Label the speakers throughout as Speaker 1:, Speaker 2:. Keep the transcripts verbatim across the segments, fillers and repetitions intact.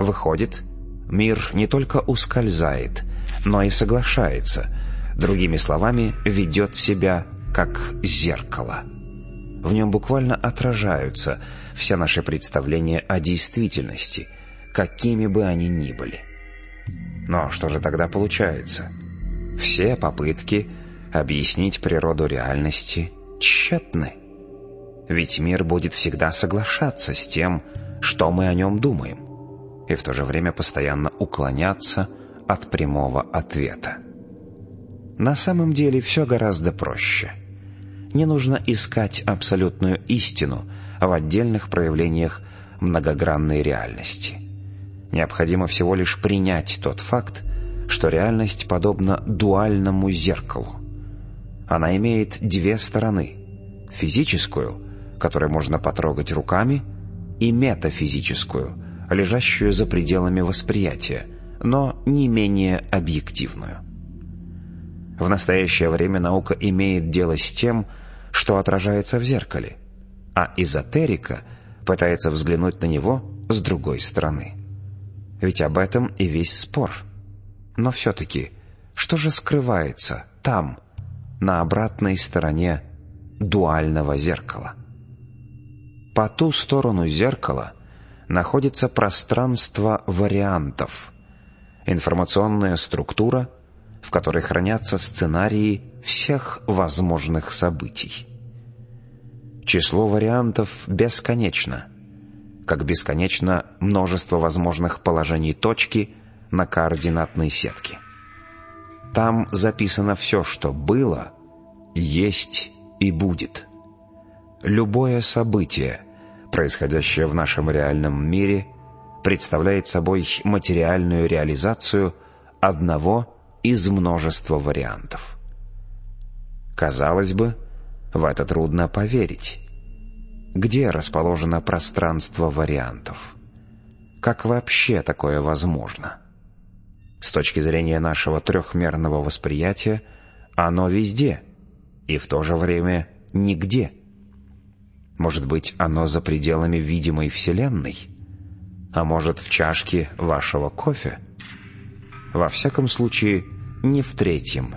Speaker 1: Выходит, мир не только ускользает, но и соглашается, другими словами, ведет себя как зеркало. В нем буквально отражаются все наши представления о действительности, какими бы они ни были. Но что же тогда получается? Все попытки объяснить природу реальности тщетны. Ведь мир будет всегда соглашаться с тем, что мы о нем думаем, и в то же время постоянно уклоняться от прямого ответа. На самом деле все гораздо проще. Не нужно искать абсолютную истину в отдельных проявлениях многогранной реальности. Необходимо всего лишь принять тот факт, что реальность подобна дуальному зеркалу. Она имеет две стороны: физическую, которую можно потрогать руками, и метафизическую, лежащую за пределами восприятия, но не менее объективную. В настоящее время наука имеет дело с тем, что отражается в зеркале, а эзотерика пытается взглянуть на него с другой стороны. Ведь об этом и весь спор. Но все-таки, что же скрывается там, на обратной стороне дуального зеркала? По ту сторону зеркала находится пространство вариантов, информационная структура, в которой хранятся сценарии всех возможных событий. Число вариантов бесконечно, как бесконечно множество возможных положений точки на координатной сетке. Там записано все, что было, есть и будет. Любое событие, происходящее в нашем реальном мире, представляет собой материальную реализацию одного из множества вариантов. Казалось бы, в это трудно поверить. Где расположено пространство вариантов? Как вообще такое возможно? С точки зрения нашего трехмерного восприятия, оно везде, и в то же время нигде. Может быть, оно за пределами видимой Вселенной? А может, в чашке вашего кофе? Во всяком случае, не в третьем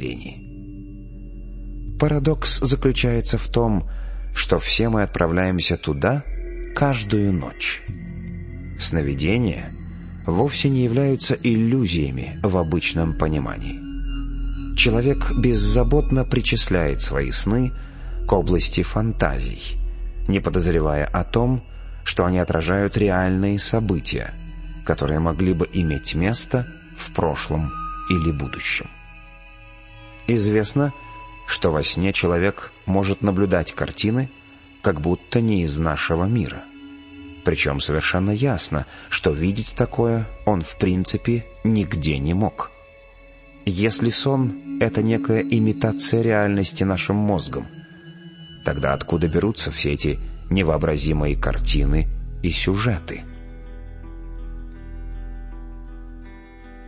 Speaker 1: измерении. Парадокс заключается в том, что все мы отправляемся туда каждую ночь. Сновидения вовсе не являются иллюзиями в обычном понимании. Человек беззаботно причисляет свои сны к области фантазий, не подозревая о том, что они отражают реальные события, которые могли бы иметь место в прошлом или будущем. Известно, что во сне человек может наблюдать картины, как будто не из нашего мира. Причем совершенно ясно, что видеть такое он в принципе нигде не мог. Если сон — это некая имитация реальности нашим мозгом, тогда откуда берутся все эти невообразимые картины и сюжеты?